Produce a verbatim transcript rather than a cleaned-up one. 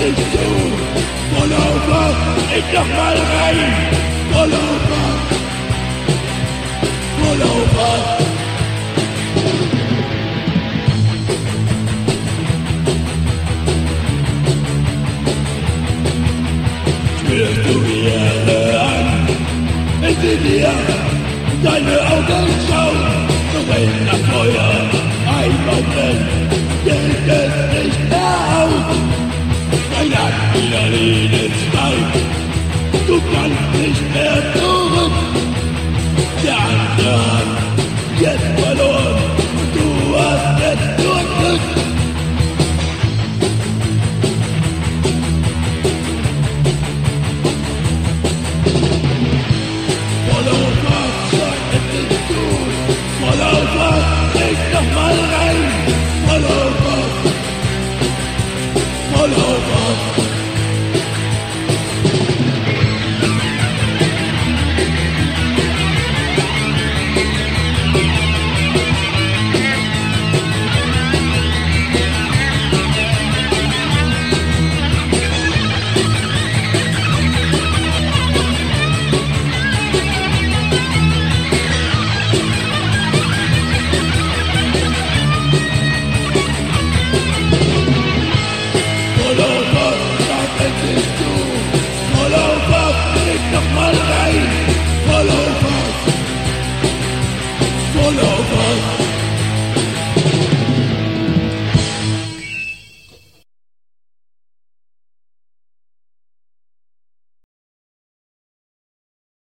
nicht zu. Pullover, ich noch mal rein. Pullover, Pullover. Spürst du mir an, wenn sie dir deine Augen schauen, so renn nach Feuer, ein Moment, geht es nicht mehr aus. Dein Adrenalin ist steif, du kannst nicht mehr zurück. Der andere hat jetzt verloren, und du hast jetzt nur Glück. Pullover, sag es nicht zu. Pullover, leg doch mal rein.